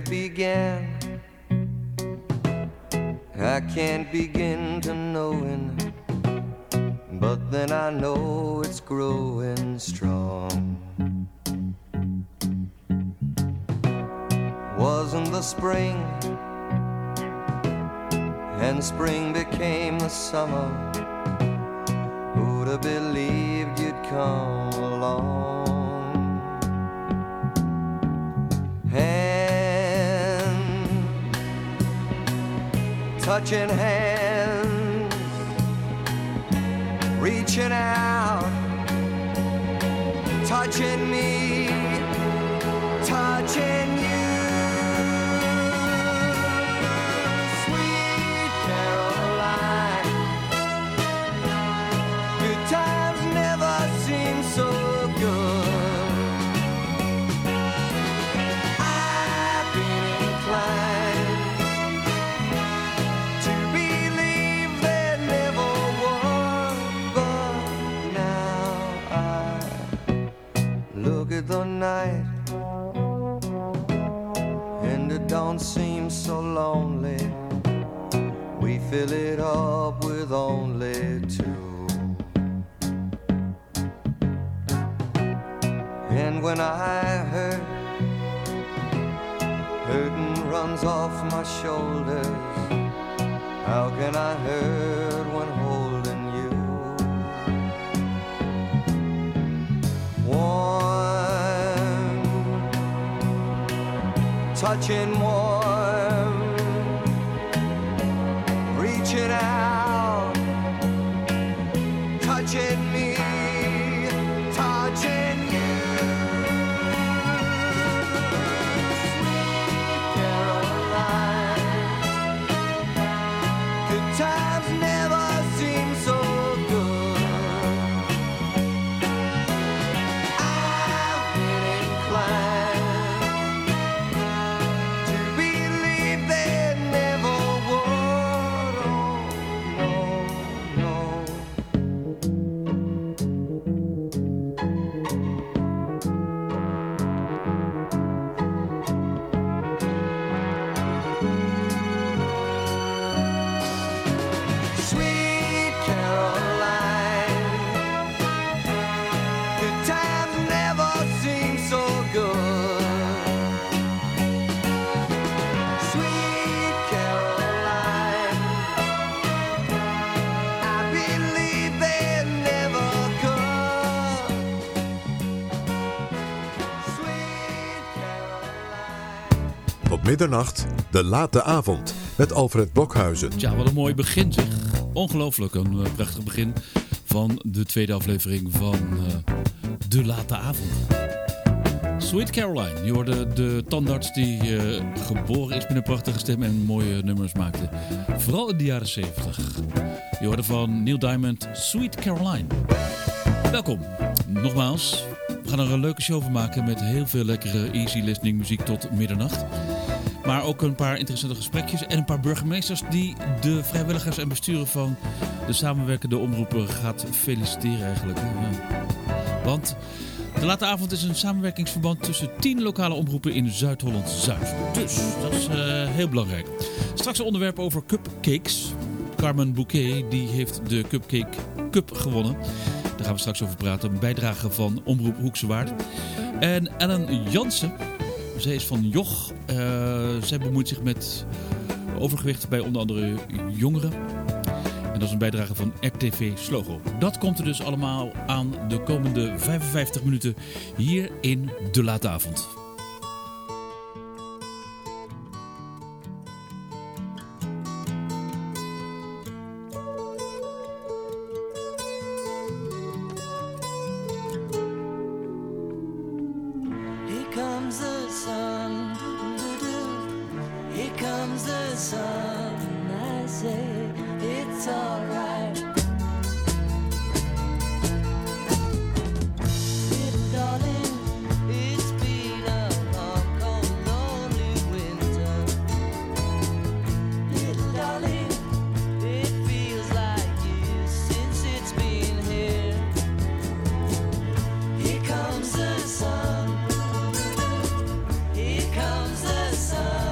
it began. I can't begin to knowing, but then I know it's growing strong. Wasn't the spring, and spring became the summer. Who'd have believed you'd come along? Hand, touching hands, reaching out, touching me, touching you. So good, I've been inclined to believe there never was, but now I look at the night and it don't seem so lonely. We fill it up with only two. And when I hurt, hurting runs off my shoulders. How can I hurt when holding you? Warm, touching warm, reaching out, touching me, touching you. Times never seem so good. I've been inclined to believe there never would. Oh, no, Middernacht, de late avond, met Alfred Blokhuizen. Tja, wat een mooi begin zeg. Ongelooflijk, een prachtig begin van de tweede aflevering van de late avond. Sweet Caroline, je hoorde de tandarts die geboren is met een prachtige stem en mooie nummers maakte. Vooral in de jaren 70. Je hoorde van Neil Diamond, Sweet Caroline. Welkom, nogmaals. We gaan er een leuke show van maken met heel veel lekkere easy listening muziek tot middernacht. Maar ook een paar interessante gesprekjes en een paar burgemeesters die de vrijwilligers en besturen van de samenwerkende omroepen gaat feliciteren eigenlijk. Ja. Want de late avond is een samenwerkingsverband tussen 10 lokale omroepen in Zuid-Holland-Zuid. Dus dat is heel belangrijk. Straks een onderwerp over cupcakes. Carmen Bouquet die heeft de Cupcake Cup gewonnen. Daar gaan we straks over praten. Een bijdrage van Omroep Hoekse Waard. En Ellen Jansen. Zij is van Joch. Zij bemoeit zich met overgewicht bij onder andere jongeren. En dat is een bijdrage van RTV Slogo. Dat komt er dus allemaal aan de komende 55 minuten hier in De Late Avond. Here comes the sun.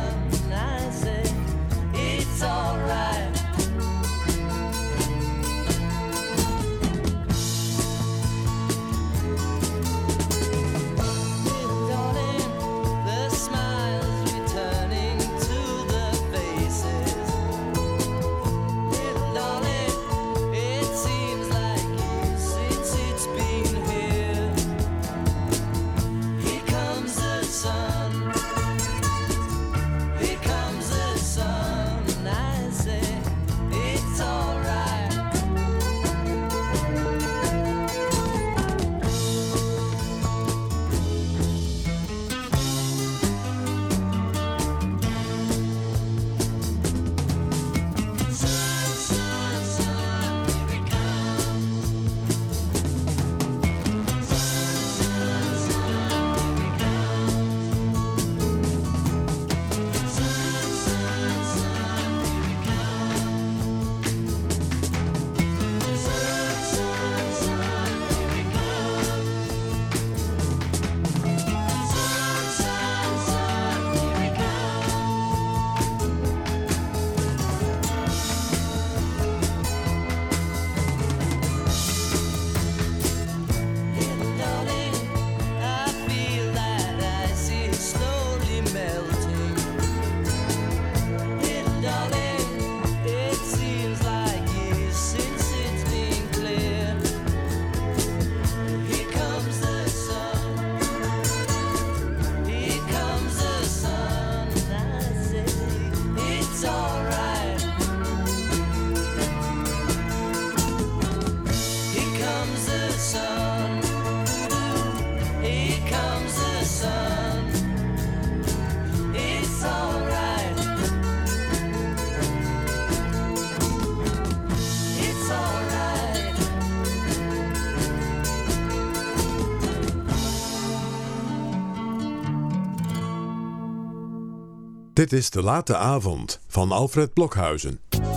Dit is De Late Avond van Alfred Blokhuizen.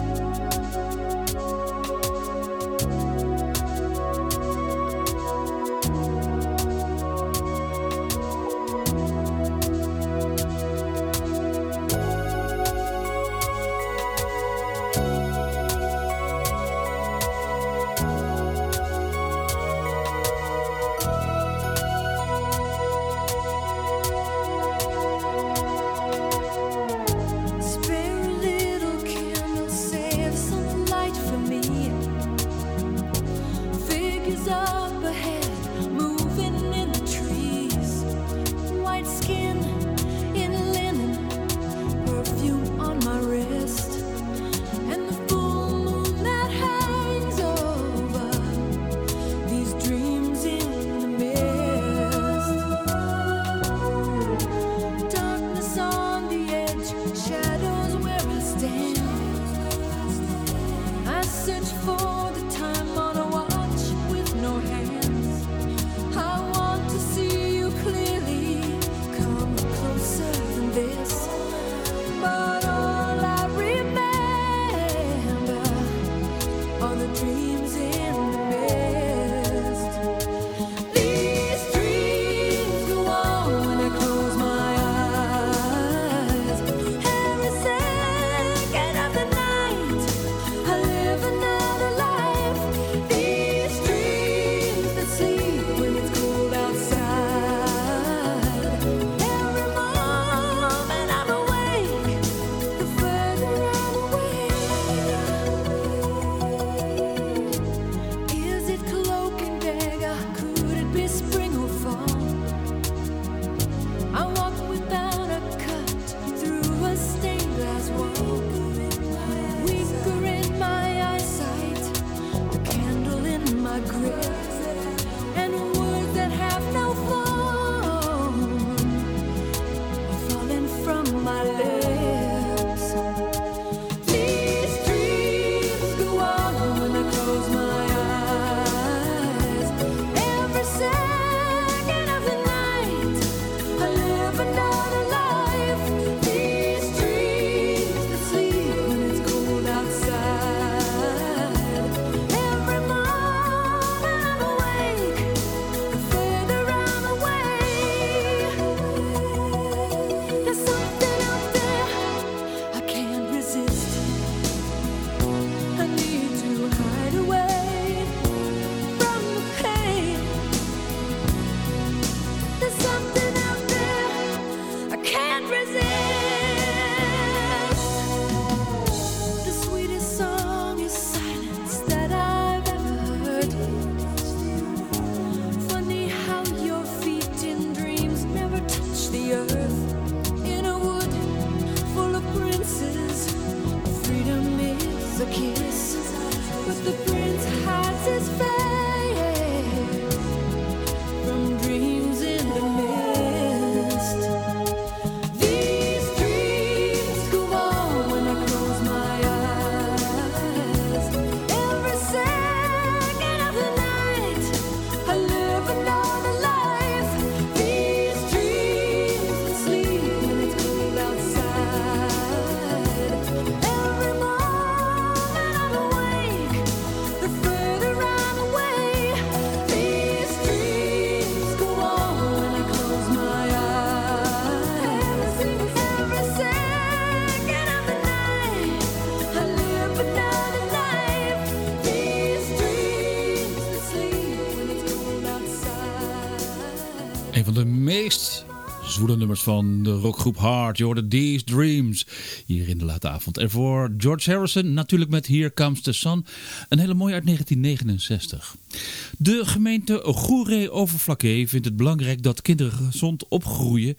Een van de meest zwoele nummers van de rockgroep Heart. Je hoorde These Dreams hier in De Late Avond. En voor George Harrison natuurlijk met Here Comes the Sun. Een hele mooie uit 1969. De gemeente Goeree-Overflakkee vindt het belangrijk dat kinderen gezond opgroeien.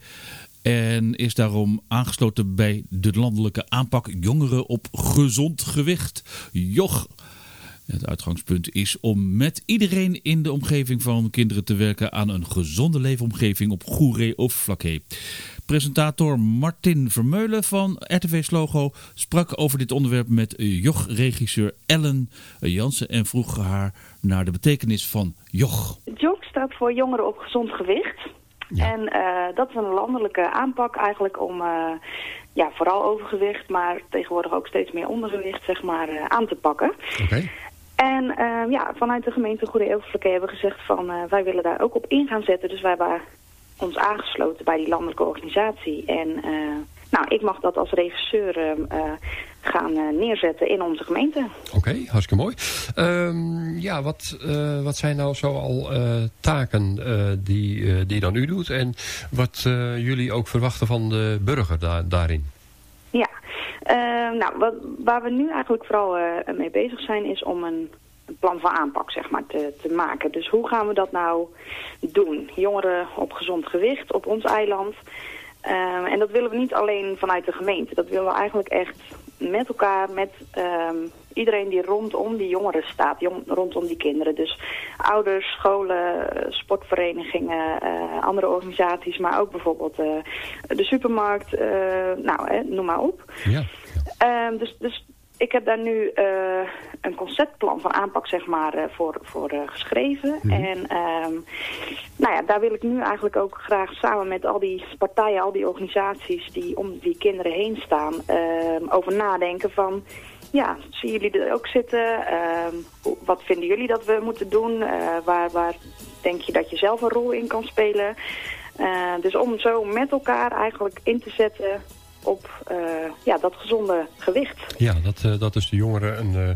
En is daarom aangesloten bij de landelijke aanpak Jongeren op Gezond Gewicht. JOG. Het uitgangspunt is om met iedereen in de omgeving van kinderen te werken aan een gezonde leefomgeving op Goeree-Overflakkee. Presentator Martin Vermeulen van RTV Slogo sprak over dit onderwerp met JOG-regisseur Ellen Jansen en vroeg haar naar de betekenis van JOG. JOG staat voor Jongeren op Gezond Gewicht. Ja. En dat is een landelijke aanpak eigenlijk om vooral overgewicht, maar tegenwoordig ook steeds meer ondergewicht, zeg maar, aan te pakken. Oké. En vanuit de gemeente Goeree-Overflakkee hebben we gezegd van wij willen daar ook op in gaan zetten. Dus wij hebben ons aangesloten bij die landelijke organisatie. En ik mag dat als regisseur gaan neerzetten in onze gemeente. Oké, hartstikke mooi. Wat zijn nou zoal taken die dan u doet en wat jullie ook verwachten van de burger daarin? Ja, waar we nu eigenlijk vooral mee bezig zijn is om een plan van aanpak, zeg maar, te maken. Dus hoe gaan we dat nou doen? Jongeren op gezond gewicht op ons eiland. En dat willen we niet alleen vanuit de gemeente. Dat willen we eigenlijk echt met elkaar, met iedereen die rondom die jongeren staat, rondom die kinderen. Dus ouders, scholen, sportverenigingen, andere organisaties, maar ook bijvoorbeeld de supermarkt, noem maar op. Ja. Dus ik heb daar nu een conceptplan van aanpak, zeg maar, voor geschreven. Mm-hmm. En daar wil ik nu eigenlijk ook graag samen met al die partijen, al die organisaties die om die kinderen heen staan, over nadenken van, ja, zien jullie er ook zitten? Wat vinden jullie dat we moeten doen? Waar denk je dat je zelf een rol in kan spelen? Dus om zo met elkaar eigenlijk in te zetten op dat gezonde gewicht. Ja, dat is de jongeren een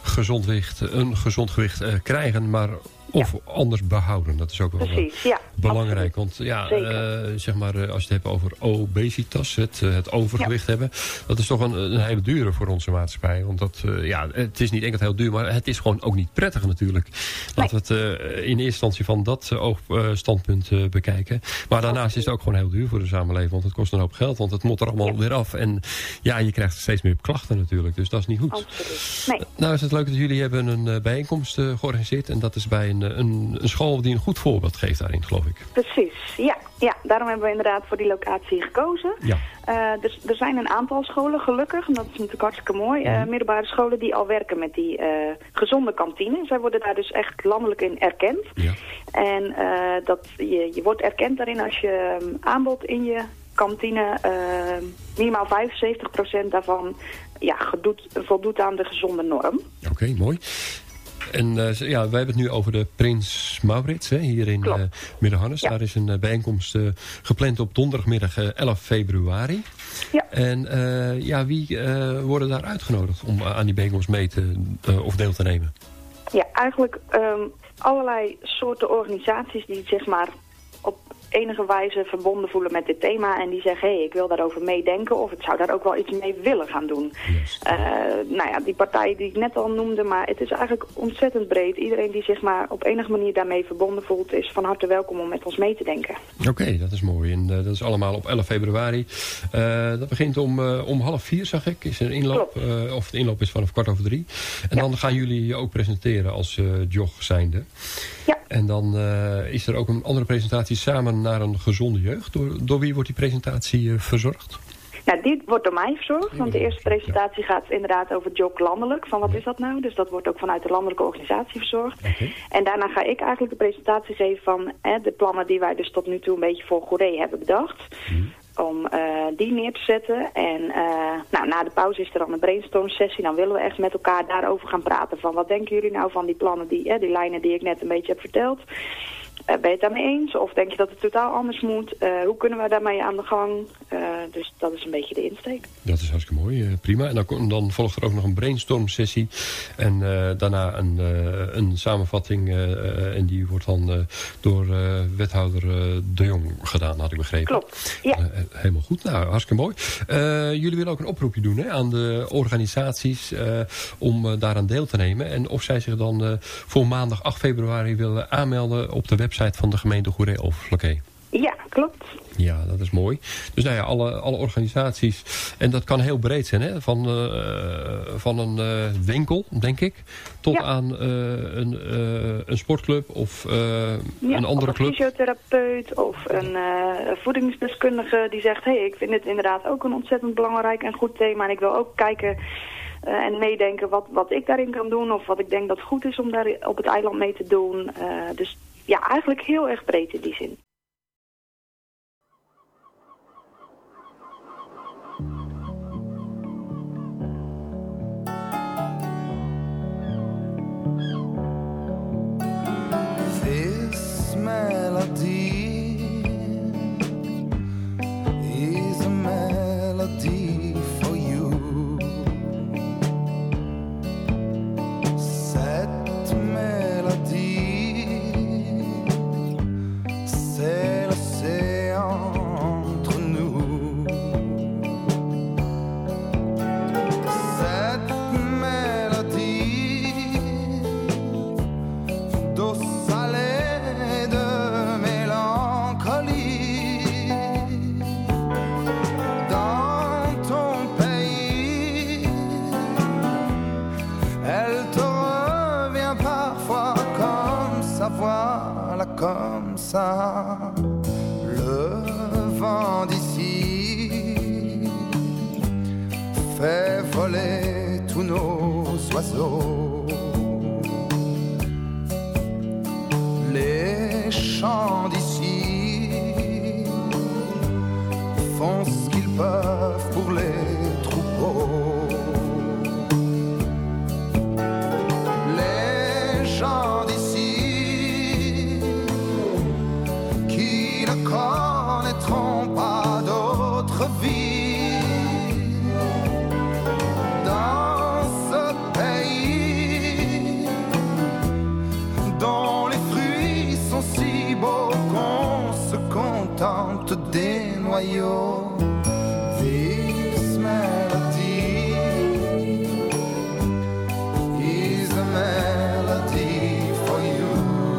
gezond gewicht krijgen, maar of anders behouden. Dat is ook wel belangrijk. Absoluut. Want zeg maar, als je het hebt over obesitas, het overgewicht hebben, dat is toch een hele dure voor onze maatschappij. Want het is niet enkel heel duur, maar het is gewoon ook niet prettig natuurlijk. Laten we het in eerste instantie van dat oogstandpunt bekijken. Maar daarnaast is het ook gewoon heel duur voor de samenleving. Want het kost een hoop geld, want het moet er allemaal weer af. En je krijgt steeds meer klachten natuurlijk. Dus dat is niet goed. Absoluut. Nee. Nou is het leuk dat jullie hebben een bijeenkomst georganiseerd. En dat is bij een school die een goed voorbeeld geeft daarin, geloof ik. Precies, ja. Daarom hebben we inderdaad voor die locatie gekozen. Ja. Dus er zijn een aantal scholen, gelukkig, en dat is natuurlijk hartstikke mooi, middelbare scholen die al werken met die gezonde kantine. Zij worden daar dus echt landelijk in erkend. Ja. En je wordt erkend daarin als je aanbod in je kantine, minimaal 75% daarvan voldoet aan de gezonde norm. Oké, mooi. En wij hebben het nu over de Prins Maurits, hier in Middelharnis. Ja. Daar is een bijeenkomst gepland op donderdagmiddag 11 februari. Ja. En wie worden daar uitgenodigd om aan die bijeenkomst mee of deel te nemen? Ja, eigenlijk allerlei soorten organisaties die zeg maar op enige wijze verbonden voelen met dit thema en die zeggen, ik wil daarover meedenken of ik zou daar ook wel iets mee willen gaan doen. Yes. Die partijen die ik net al noemde, maar het is eigenlijk ontzettend breed. Iedereen die zich maar op enige manier daarmee verbonden voelt, is van harte welkom om met ons mee te denken. Oké, dat is mooi. En dat is allemaal op 11 februari. Dat begint om 3:30, zag ik, is er een inloop. Of de inloop is vanaf 3:15. En dan gaan jullie je ook presenteren als JOG zijnde. Ja. En dan is er ook een andere presentatie samen naar een gezonde jeugd. Door wie wordt die presentatie verzorgd? Nou, die wordt door mij verzorgd. Want de eerste presentatie gaat inderdaad over JOG landelijk. Van wat is dat nou? Dus dat wordt ook vanuit de landelijke organisatie verzorgd. Okay. En daarna ga ik eigenlijk de presentatie geven van de plannen die wij dus tot nu toe een beetje voor Goeree hebben bedacht. Om die neer te zetten. En na de pauze is er dan een brainstorm sessie. Dan willen we echt met elkaar daarover gaan praten. Van wat denken jullie nou van die plannen, die lijnen die ik net een beetje heb verteld. Ben je het daarmee eens? Of denk je dat het totaal anders moet? Hoe kunnen we daarmee aan de gang? Dus dat is een beetje de insteek. Dat is hartstikke mooi. Prima. En dan volgt er ook nog een brainstorm sessie. En daarna een samenvatting. En die wordt dan door wethouder De Jong gedaan, had ik begrepen. Klopt, ja. Helemaal goed. Nou, hartstikke mooi. Jullie willen ook een oproepje doen aan de organisaties om daaraan deel te nemen. En of zij zich dan voor maandag 8 februari willen aanmelden op de website van de gemeente Goeree-Overflakkee. Ja, klopt. Ja, dat is mooi. Dus alle organisaties, en dat kan heel breed zijn, hè? Van een winkel, denk ik, tot aan een sportclub of een andere club. Een fysiotherapeut of een voedingsdeskundige die zegt, ik vind dit inderdaad ook een ontzettend belangrijk en goed thema en ik wil ook kijken en meedenken wat ik daarin kan doen of wat ik denk dat goed is om daar op het eiland mee te doen. Dus ja, eigenlijk heel erg breed in die zin. This melody is a melody for you. Cette mélodie, c'est l'océan entre nous. Cette mélodie d'eau salée de mélancolie. Dans ton pays, elle te revient parfois comme ça, voilà comme ça. Le vent d'ici fait voler tous nos oiseaux. Les chants d'ici font ce qu'ils peuvent pour les troupeaux. Les gens d'ici qui ne connaîtront pas d'autre vie dans ce pays dont les fruits sont si beaux qu'on se contente des noyaux. This melody is a melody for you.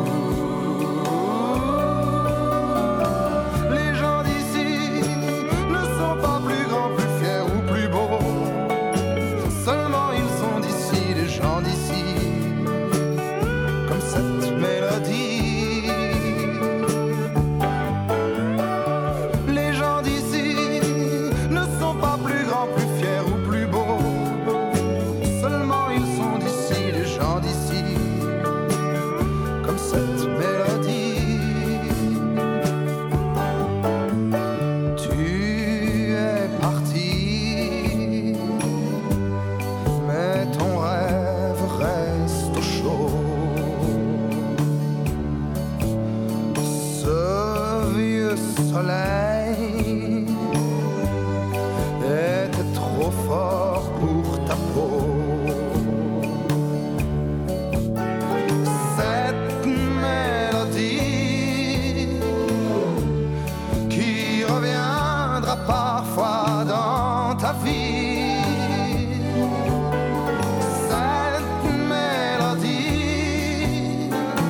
Les gens d'ici ne sont pas plus grands, plus fiers ou plus beaux. Seulement ils sont d'ici, les gens d'ici, comme cette mélodie. Les gens d'ici ne sont pas plus grands, plus fiers ou plus beaux. Seulement ils sont d'ici, les gens d'ici, comme cette mélodie. Tu es parti, mais ton rêve reste au chaud. Ce vieux soleil était trop fort pour ta peau. Cette mélodie qui reviendra parfois dans ta vie. Cette mélodie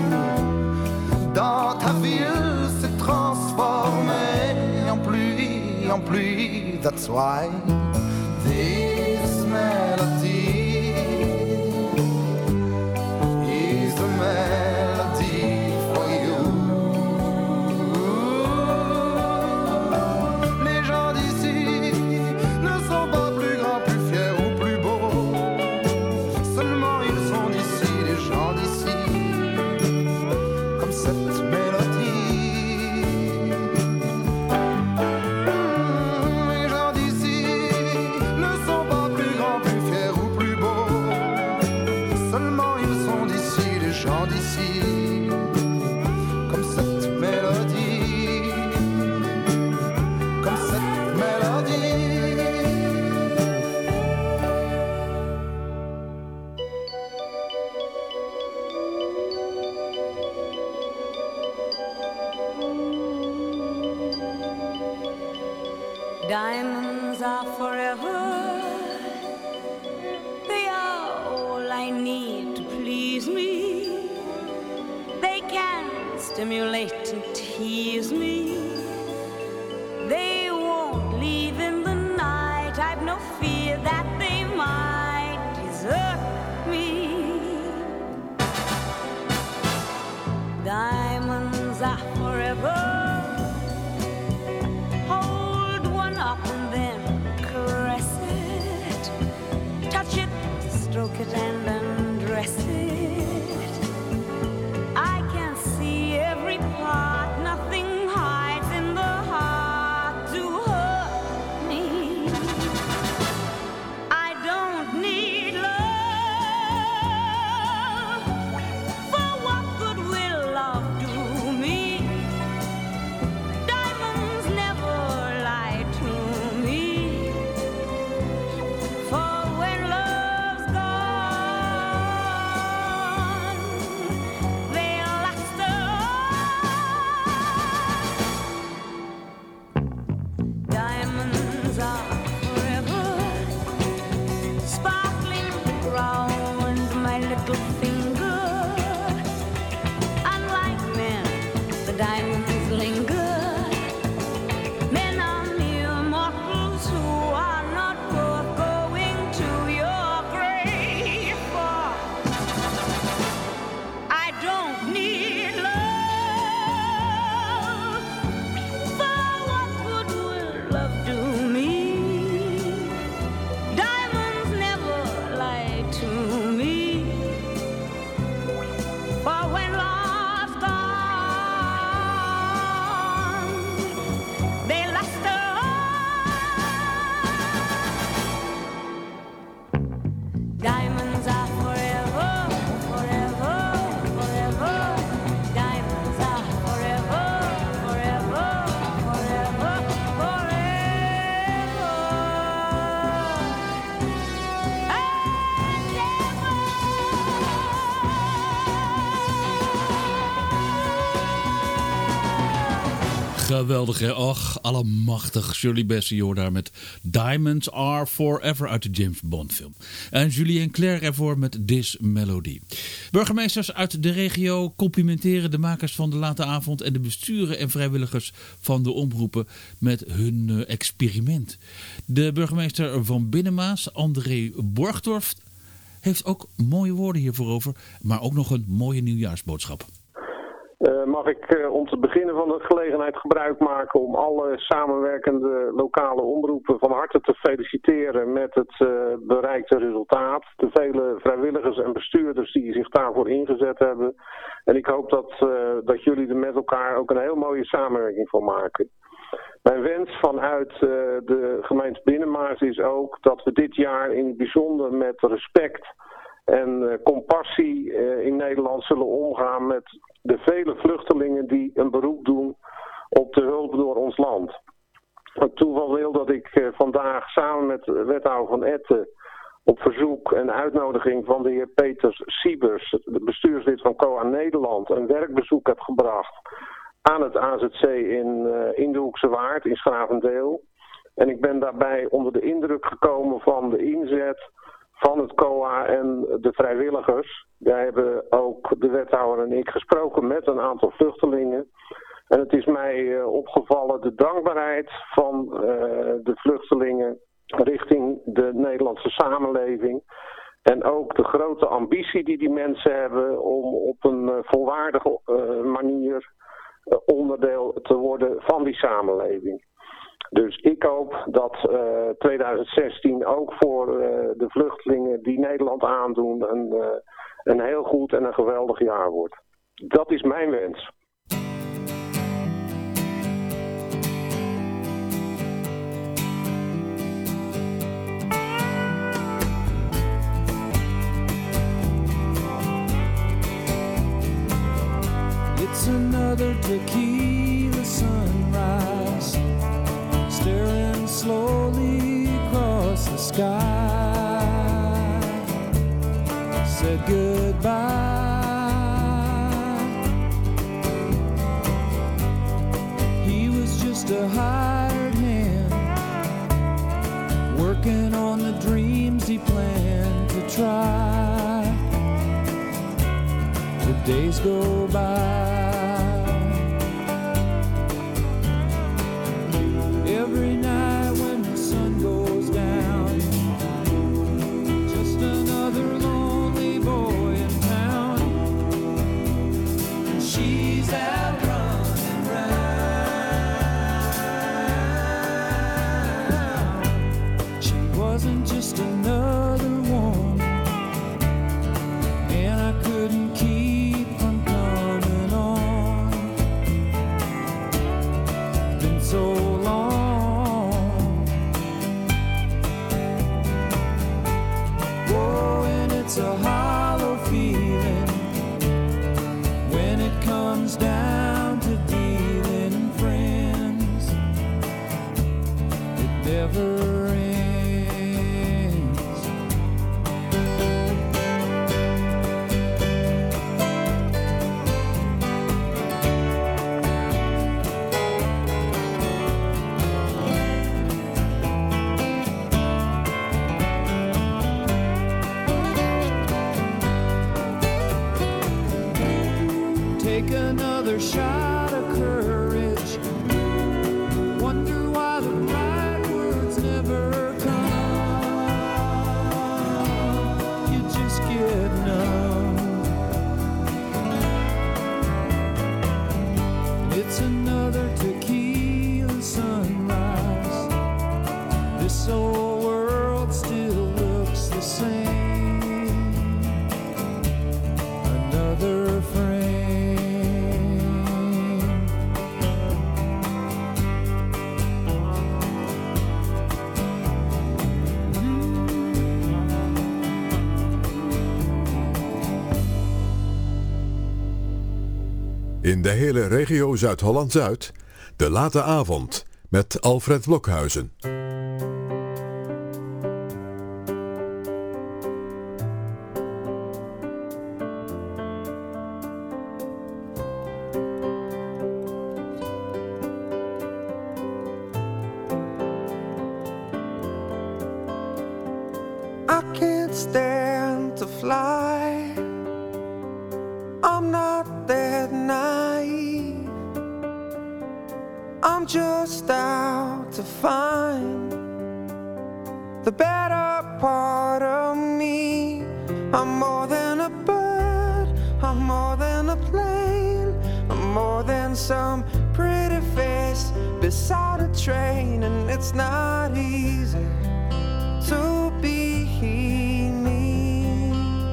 dans ta ville s'est transformée en pluie, that's why this melody is a melody for you. Les gens d'ici ne sont pas plus grands, plus fiers ou plus beaux. Seulement ils sont d'ici, les gens d'ici, comme cette mélodie. Les gens d'ici ne sont pas plus grands, plus fiers ou plus beaux. Seulement ils sont d'ici, les gens d'ici, comme cette mélodie, comme cette mélodie. Diamonds are forever. They are all I need to please me. They can stimulate and tease me. They won't leave in the night. I've no fear that they might desert me. Diamonds are forever. Hold one up and then caress it. Touch it, stroke it and undress it. I can see every part. Nothing hides in the heart to hurt me. little finger. Unlike men, the diamonds linger. Men are mere mortals who are not worth going to your grave for. I don't need love. For what good will love do me? Diamonds never lie to me. For when love's gone, they luster on. Diamonds are forever, forever, forever. Diamonds are forever, forever, forever, forever. And ever. Geweldig, hè? Ach, allemachtig. Shirley Bassey hoor daar met Diamonds Are Forever uit de James Bond film. En Julien Clerc ervoor met This Melody. Burgemeesters uit de regio complimenteren de makers van de late avond en de besturen en vrijwilligers van de omroepen met hun experiment. De burgemeester van Binnenmaas, André Borgdorf, heeft ook mooie woorden hiervoor over, maar ook nog een mooie nieuwjaarsboodschap. Mag ik om te beginnen van de gelegenheid gebruik maken om alle samenwerkende lokale omroepen van harte te feliciteren met het bereikte resultaat. De vele vrijwilligers en bestuurders die zich daarvoor ingezet hebben. En ik hoop dat jullie er met elkaar ook een heel mooie samenwerking van maken. Mijn wens vanuit de gemeente Binnenmaas is ook dat we dit jaar in het bijzonder met respect en compassie in Nederland zullen omgaan met de vele vluchtelingen die een beroep doen op de hulp door ons land. Het toeval wil dat ik vandaag samen met wethouder Van Etten op verzoek en uitnodiging van de heer Peter Siebers, de bestuurslid van COA Nederland, een werkbezoek heb gebracht aan het AZC in de Hoekse Waard in Schravendeel. En ik ben daarbij onder de indruk gekomen van de inzet van het COA en de vrijwilligers. Wij hebben ook, de wethouder en ik, gesproken met een aantal vluchtelingen. En het is mij opgevallen de dankbaarheid van de vluchtelingen richting de Nederlandse samenleving. En ook de grote ambitie die mensen hebben om op een volwaardige manier onderdeel te worden van die samenleving. Dus ik hoop dat 2016 ook voor de vluchtelingen die Nederland aandoen een heel goed en een geweldig jaar wordt. Dat is mijn wens. It's another tequila sunrise, staring slowly across the sky. Said goodbye. He was just a hired hand, working on the dreams he planned to try. The days go by. Every night when the sun goes down, just another lonely boy in town. And she's out running round. She wasn't just another one, and I couldn't keep from coming on. Been so long. It's a hollow feeling when it comes down to dealing friends. It never ends. In de hele regio Zuid-Holland-Zuid, de late avond met Alfred Blokhuizen. I can't stand to fly. I'm not that naive. I'm just out to find the better part of me. I'm more than a bird, I'm more than a plane, I'm more than some pretty face beside a train. And it's not easy to be me.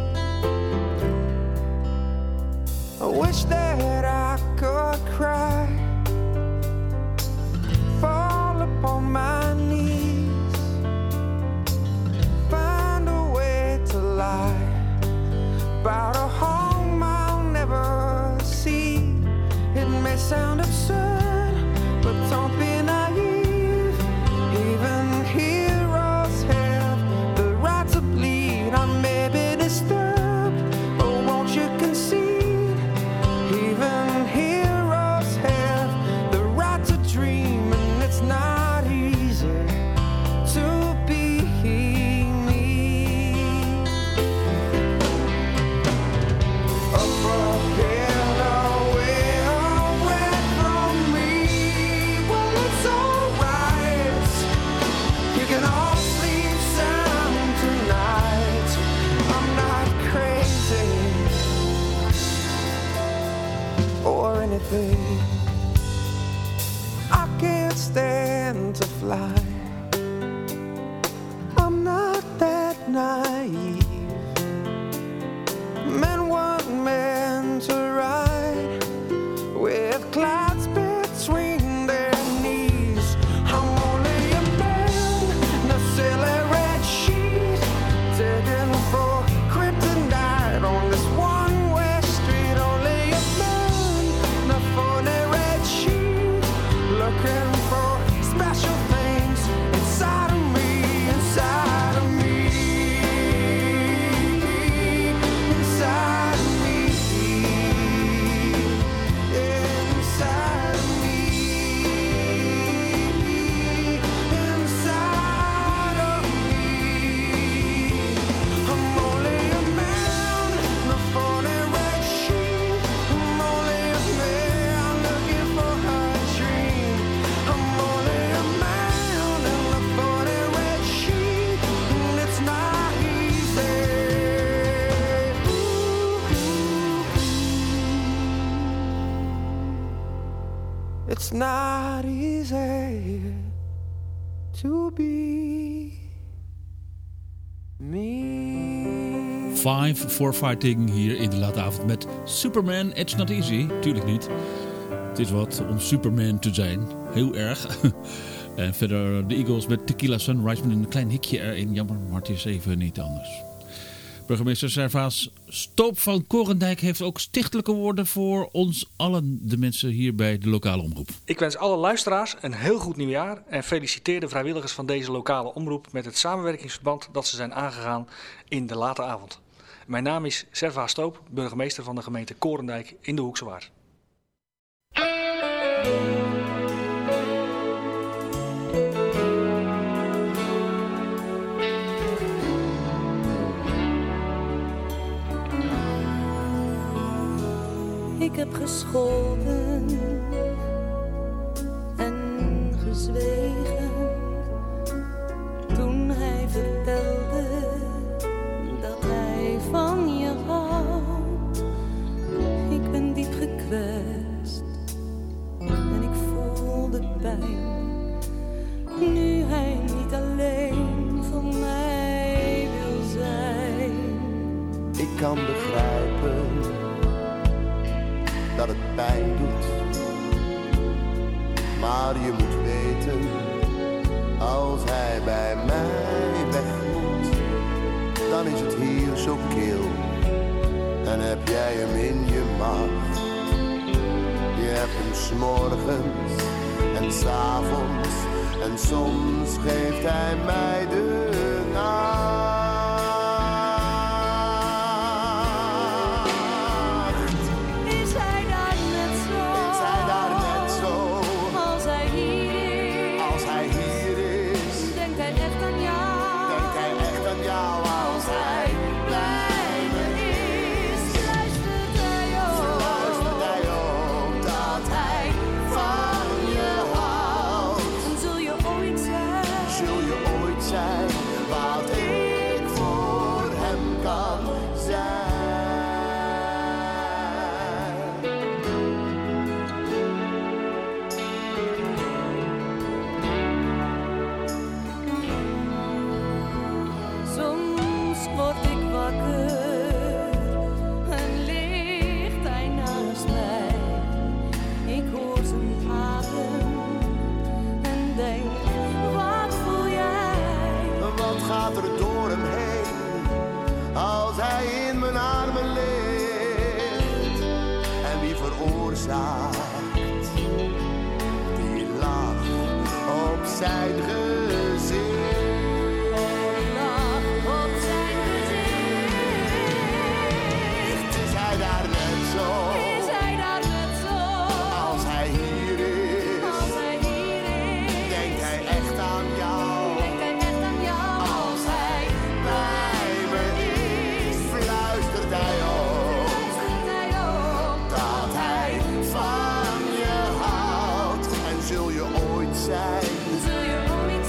I wish that I could cry, fall upon my knees, find a way to lie about a home I'll never see. It may sound absurd, but don't be naive. Even heroes have the right to bleed. I may be disturbed, but won't you concede? Even heroes have the right to dream, and it's not easy to be me. A broken away from me. Well, it's alright. You can all sleep sound tonight. I'm not crazy or anything. I can't stand to fly. I'm not that naive. Men weren't meant to ride with clouds between their knees. I'm only a man in a silly red sheet, digging for kryptonite on this one-way street. Only a man in a funny red sheet, looking for special things inside of me, inside of me, inside of me, inside of me, inside of me. I'm only a man in a funny red sheet. I'm only a man looking for a dream. I'm only a man in a funny red sheet, and it's not easy. It's not easy to be me. Five for Fighting hier in de late avond met Superman. It's not easy. Tuurlijk niet. Het is wat om Superman te zijn. Heel erg. En verder de Eagles met Tequila Sunrise met een klein hikje erin. Jammer, maar het is even niet anders. Burgemeester Servaas Stoop van Korendijk heeft ook stichtelijke woorden voor ons allen, de mensen hier bij de lokale omroep. Ik wens alle luisteraars een heel goed nieuwjaar en feliciteer de vrijwilligers van deze lokale omroep met het samenwerkingsverband dat ze zijn aangegaan in de late avond. Mijn naam is Servaas Stoop, burgemeester van de gemeente Korendijk in de Hoekse Waard. Ik heb gescholden en gezwegen toen hij vertelde dat hij van je houdt. Ik ben diep gekwetst en ik voel de pijn, nu hij niet alleen voor mij wil zijn. Ik kan begrijpen dat het pijn doet, maar je moet weten, als hij bij mij weg moet, dan is het hier zo kil en heb jij hem in je macht. En 's morgens en 's avonds en soms geeft hij mij de nacht. Is hij daar net zo? Is hij daar net zo? Als hij hier is. Als hij hier is. Denkt hij echt aan jou? Denkt hij echt aan jou? Als hij bij me is. Luistert hij ook dat hij van je houdt. En zul je ooit zijn? Zul je ooit zijn wat ik voor hem kan zijn? Soms word ik wakker en ligt hij naast mij. Ik hoor zijn adem en denk, wat voel jij? Wat gaat er door hem heen als hij in mijn armen ligt? En wie veroorzaakt die lach op zijn gezicht? Lach op zijn gezicht. Is hij daar net zo? Is hij daar net zo? Als hij hier is, Als hij hier is. denkt hij echt aan jou. Denkt hij echt aan jou? Als hij bij me is, fluistert hij ook Luistert hij ook? dat hij van je houdt. En zul je ooit zijn Zul je ooit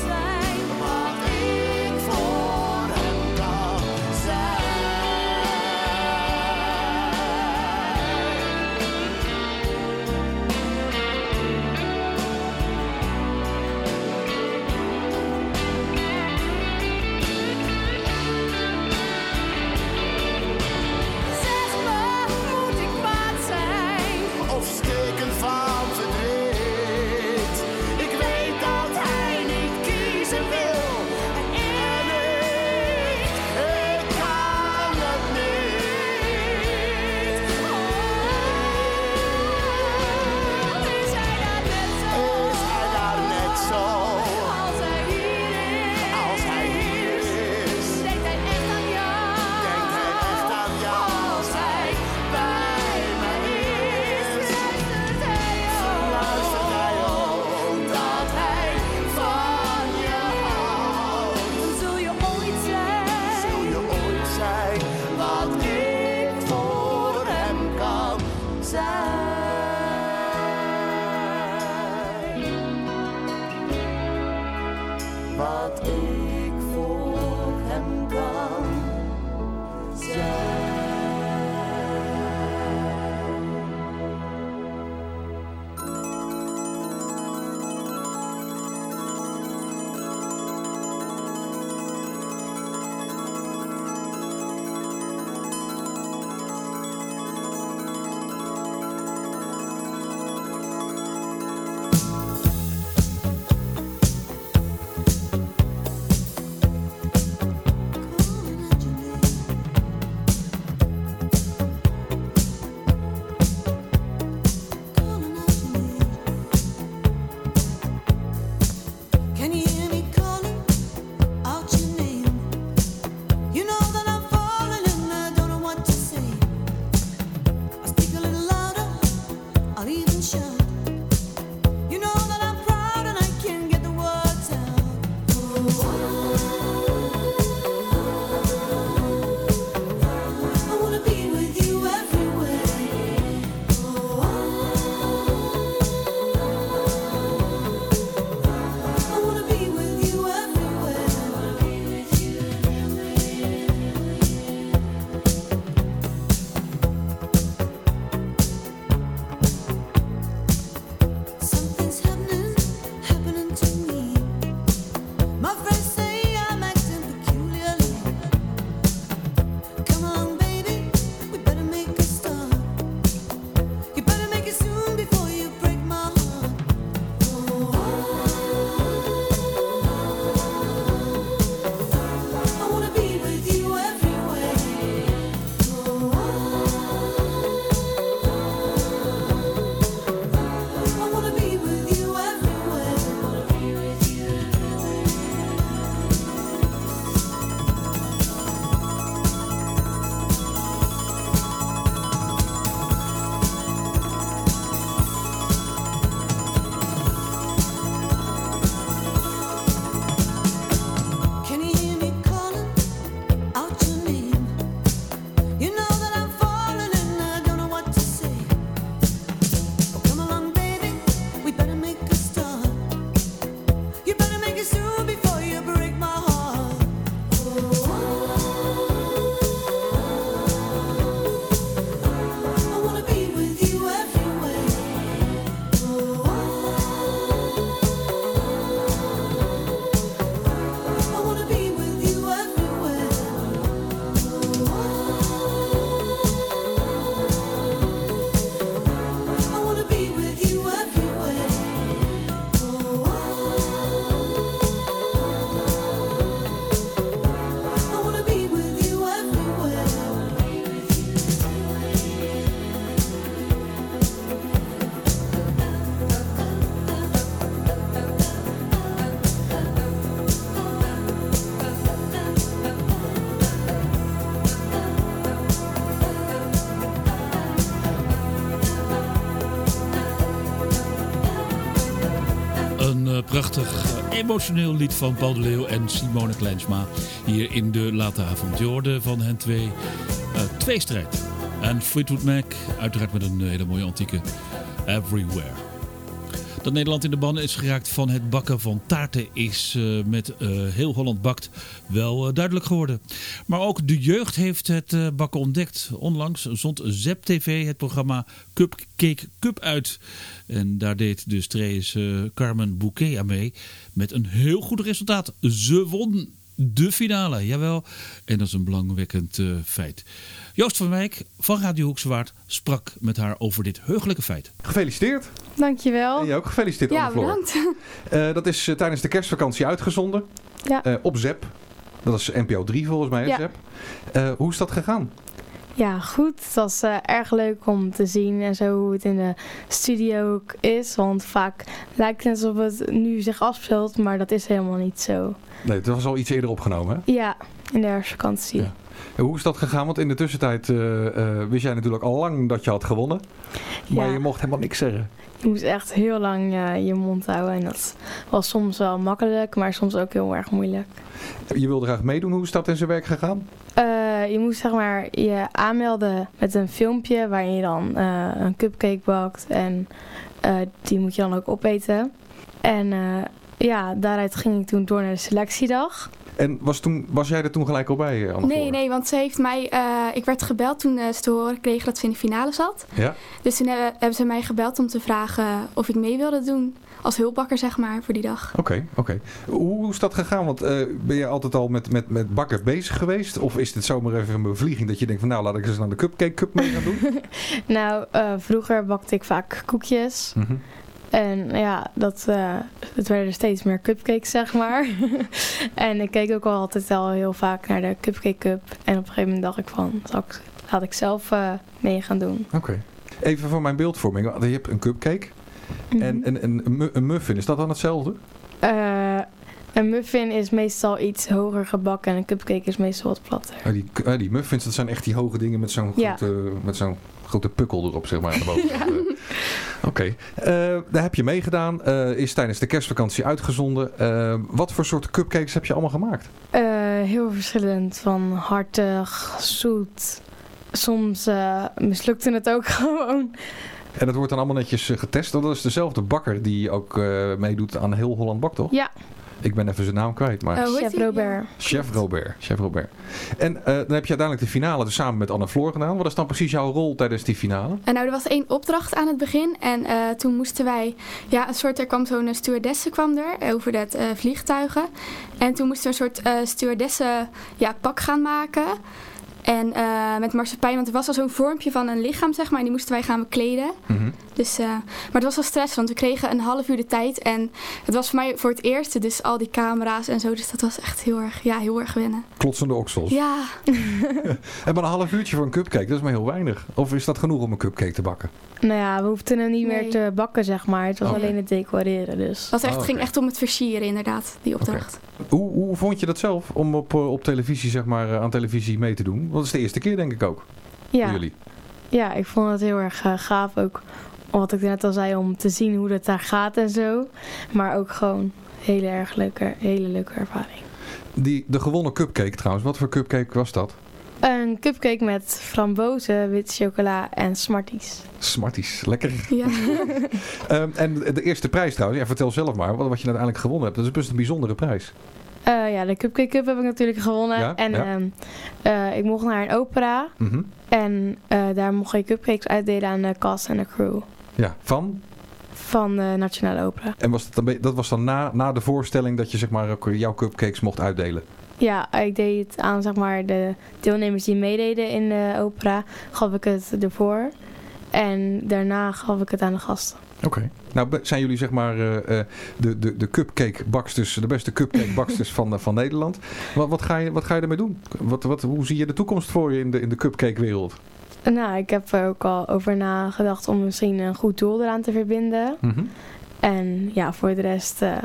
prachtig emotioneel lied van Paul de Leeuw en Simone Kleinsma. Hier in de late avond. Je hoorde van hen tweestrijd. En Fleetwood Mac, uiteraard met een hele mooie antieke Everywhere. Dat Nederland in de ban is geraakt van het bakken van taarten is met Heel Holland Bakt wel duidelijk geworden. Maar ook de jeugd heeft het bakken ontdekt. Onlangs zond Zep TV het programma Cupcake Cup uit. En daar deed de Strees Carmen Bouquet aan mee met een heel goed resultaat. Ze won de finale, jawel. En dat is een belangwekkend feit. Joost van Wijk van Radio Hoeksewaard sprak met haar over dit heugelijke feit. Gefeliciteerd. Dankjewel. En je ook gefeliciteerd, ja, Anne-Floor. Bedankt. Dat is tijdens de kerstvakantie uitgezonden. Ja. Op ZEP. Dat is NPO 3 volgens mij, ja. ZEP. Hoe is dat gegaan? Ja, goed. Het was erg leuk om te zien en zo hoe het in de studio ook is. Want vaak lijkt het alsof het nu zich afspeelt, maar dat is helemaal niet zo. Nee, het was al iets eerder opgenomen, hè? Ja, in de herfstvakantie. Ja. En hoe is dat gegaan? Want in de tussentijd wist jij natuurlijk al lang dat je had gewonnen. Maar je mocht helemaal niks zeggen. Je moest echt heel lang je mond houden. En dat was soms wel makkelijk, maar soms ook heel erg moeilijk. Je wilde graag meedoen. Hoe is dat in zijn werk gegaan? Je moest zeg maar je aanmelden met een filmpje waarin je dan een cupcake bakt. En die moet je dan ook opeten. En daaruit ging ik toen door naar de selectiedag. En was jij er toen gelijk al bij, Anne-Floor? Nee, want ze heeft mij... ik werd gebeld toen ze te horen kregen dat ze in de finale zat. Ja. Dus toen hebben ze mij gebeld om te vragen of ik mee wilde doen. Als hulpbakker, zeg maar, voor die dag. Oké. Hoe is dat gegaan? Want ben je altijd al met bakken bezig geweest? Of is dit zomaar even een bevlieging dat je denkt van nou, laat ik eens aan de Cupcake Cup mee gaan doen? Nou, vroeger bakte ik vaak koekjes. Mm-hmm. En ja, het werden steeds meer cupcakes, zeg maar. En ik keek ook altijd al heel vaak naar de Cupcake Cup. En op een gegeven moment dacht ik van, laat ik zelf mee gaan doen. Oké. Even voor mijn beeldvorming. Je hebt een cupcake. Mm-hmm. En een muffin, is dat dan hetzelfde? Een muffin is meestal iets hoger gebakken en een cupcake is meestal wat platter. Die muffins, dat zijn echt die hoge dingen met zo'n grote pukkel erop, zeg maar, aan de bovenkant. Ja. Oké. Daar heb je meegedaan. Is tijdens de kerstvakantie uitgezonden. Wat voor soorten cupcakes heb je allemaal gemaakt? Heel verschillend. Van hartig, zoet. Soms mislukte het ook gewoon. En dat wordt dan allemaal netjes getest. Dat is dezelfde bakker die ook meedoet aan Heel Holland Bakt, toch? Ja. Ik ben even zijn naam kwijt. Maar... Chef Robert. Chef Robert. En dan heb je uiteindelijk de finale dus samen met Anne-Floor gedaan. Wat is dan precies jouw rol tijdens die finale? Er was 1 opdracht aan het begin. En toen moesten wij... er kwam zo'n stewardesse over dat vliegtuigen. En toen moesten we een soort stewardesse pak gaan maken. En met marsepein, want er was al zo'n vormpje van een lichaam, zeg maar. En die moesten wij gaan bekleden. Mm-hmm. Dus, maar het was wel stress, want we kregen een half uur de tijd. En het was voor mij voor het eerste, dus al die camera's en zo. Dus dat was echt heel erg wennen. Klotsende oksels. Ja. En maar een half uurtje voor een cupcake, dat is maar heel weinig. Of is dat genoeg om een cupcake te bakken? Nou ja, we hoefden hem niet meer te bakken, zeg maar. Het was alleen het decoreren, dus. Het ging echt om het versieren, inderdaad, die opdracht. Okay. Hoe vond je dat zelf, om op televisie, zeg maar, aan televisie mee te doen? Dat is de eerste keer, denk ik ook, voor jullie. Ja, ik vond het heel erg gaaf ook. Wat ik net al zei, om te zien hoe dat daar gaat en zo. Maar ook gewoon hele leuke ervaring. De gewonnen cupcake trouwens, wat voor cupcake was dat? Een cupcake met frambozen, wit chocola en Smarties. Smarties, lekker. Ja. En de eerste prijs trouwens, vertel zelf maar wat je uiteindelijk gewonnen hebt. Dat is best een bijzondere prijs. De Cupcake Cup heb ik natuurlijk gewonnen. Ja, en ik mocht naar een opera. Mm-hmm. En daar mocht je cupcakes uitdelen aan de cast en de crew. Ja, van? Van de Nationale Opera. En dat was dan na de voorstelling dat je zeg maar ook jouw cupcakes mocht uitdelen? Ja, ik deed het aan zeg maar de deelnemers die meededen in de opera. Gaf ik het ervoor. En daarna gaf ik het aan de gasten. Oké. Nou, zijn jullie zeg maar de cupcake baksters, de beste cupcake baksters van Nederland. Wat ga je ermee doen? Hoe zie je de toekomst voor je in de cupcake wereld? Nou, ik heb er ook al over nagedacht om misschien een goed doel eraan te verbinden. Mm-hmm. En ja, voor de rest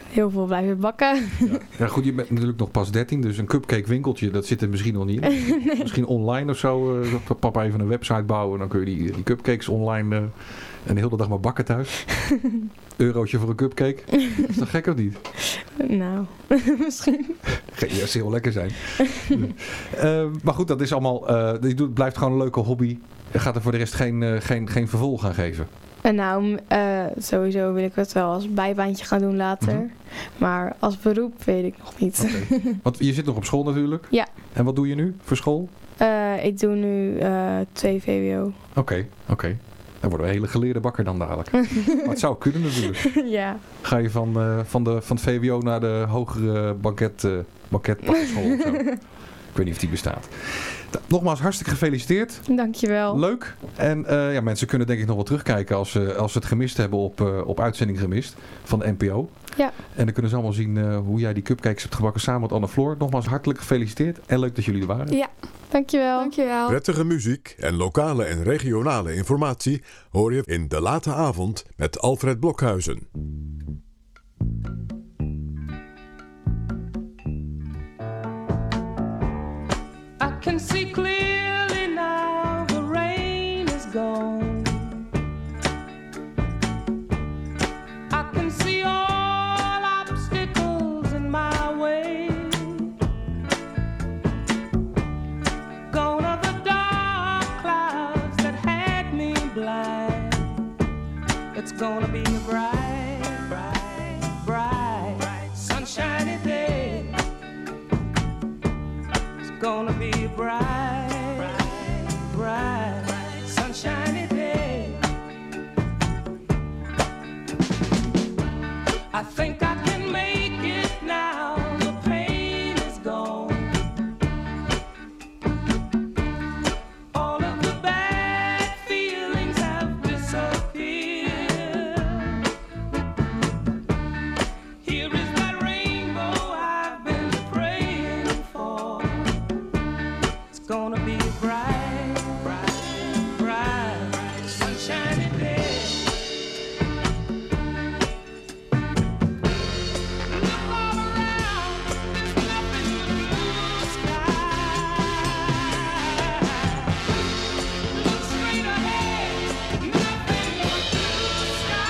heel veel blijven bakken. Ja, goed, je bent natuurlijk nog pas 13, dus een cupcake winkeltje, dat zit er misschien nog niet in. Nee. Misschien online of zo, dat papa even een website bouwen, dan kun je die cupcakes online en de hele dag maar bakken thuis. Eurotje voor een cupcake. Is dat gek of niet? Nou, misschien. Dat zou heel lekker zijn. Maar goed, dat is allemaal, het blijft gewoon een leuke hobby. Je gaat er voor de rest geen vervolg aan geven. Nou, sowieso wil ik het wel als bijbaantje gaan doen later. Mm-hmm. Maar als beroep weet ik nog niet. Okay. Want je zit nog op school natuurlijk? Ja. En wat doe je nu voor school? Ik doe nu 2 VWO. Oké. Dan worden we een hele geleerde bakker dan dadelijk. Maar het zou kunnen natuurlijk. Ja. Ga je van het VWO naar de hogere banketbakkerschool of zo? Ik weet niet of die bestaat. Nogmaals, hartstikke gefeliciteerd. Dankjewel. Leuk. En mensen kunnen denk ik nog wel terugkijken als ze het gemist hebben op Uitzending Gemist van de NPO. Ja. En dan kunnen ze allemaal zien hoe jij die cupcakes hebt gebakken samen met Anne Floor. Nogmaals, hartelijk gefeliciteerd en leuk dat jullie er waren. Ja, dankjewel. Prettige muziek en lokale en regionale informatie hoor je in De Late Avond met Alfred Blokhuizen. I can see clearly now the rain is gone. I can see all obstacles in my way. Gone are the dark clouds that had me blind. It's gonna be a bright, sunshiny day. Gonna be a bright, sunshiny day. I think I can make it now. The pain is gone. All of the bad feelings have disappeared. Here is that rainbow I've been praying for. Gonna be a bright, sunshiny day. Look all around, there's nothing but blue sky. Look straight ahead, nothing but blue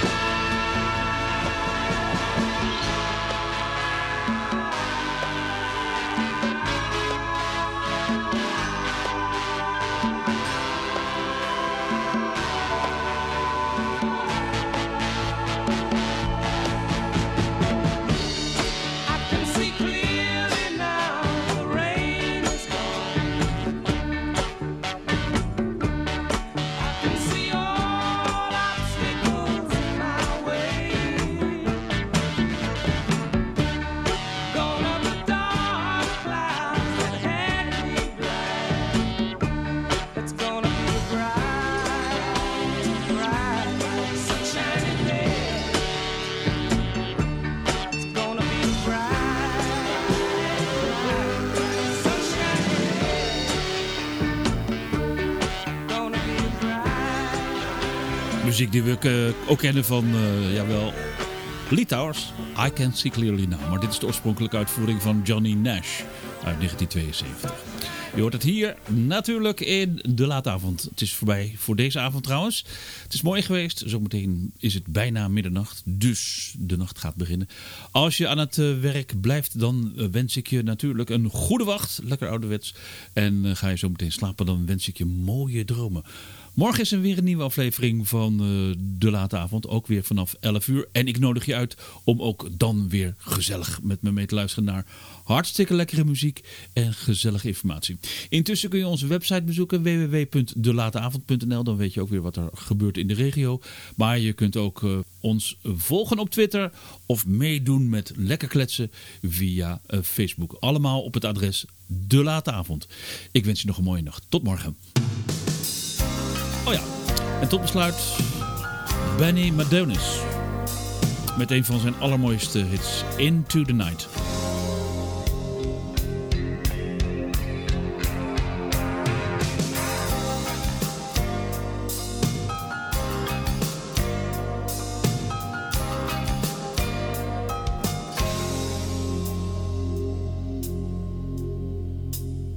Muziek die we ook kennen van, Lee Towers, I Can See Clearly Now. Maar dit is de oorspronkelijke uitvoering van Johnny Nash uit 1972. Je hoort het hier natuurlijk in De Late Avond. Het is voorbij voor deze avond trouwens. Het is mooi geweest. Zometeen is het bijna middernacht. Dus de nacht gaat beginnen. Als je aan het werk blijft, dan wens ik je natuurlijk een goede wacht. Lekker ouderwets. En ga je zo meteen slapen, dan wens ik je mooie dromen. Morgen is er weer een nieuwe aflevering van De Late Avond. Ook weer vanaf 11 uur. En ik nodig je uit om ook dan weer gezellig met me mee te luisteren naar hartstikke lekkere muziek en gezellige informatie. Intussen kun je onze website bezoeken, www.delateavond.nl. Dan weet je ook weer wat er gebeurt in de regio. Maar je kunt ook ons volgen op Twitter of meedoen met lekker kletsen via Facebook. Allemaal op het adres De Late Avond. Ik wens je nog een mooie nacht. Tot morgen. Oh ja, en tot besluit Benny Madonis met een van zijn allermooiste hits, Into the Night.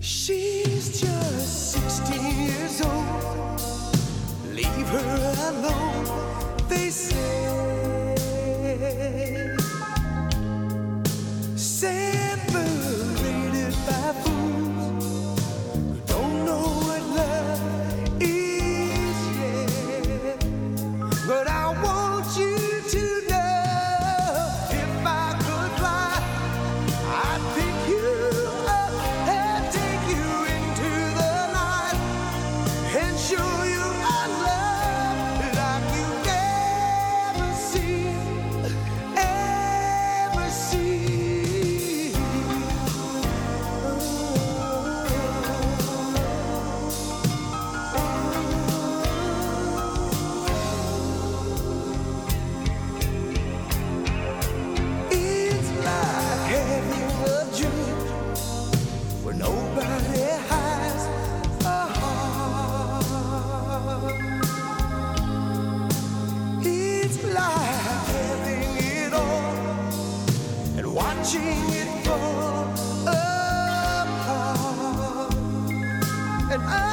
She's just 16 years old. Leave her alone, they say. Separated by fools who don't know what love is yet. But I want you to know, if I could fly, I'd pick you up and take you into the night and show you a love like you've never seen, ever seen. It's like having a dream where nobody has a heart. It's like having it all and watching it fall apart. And I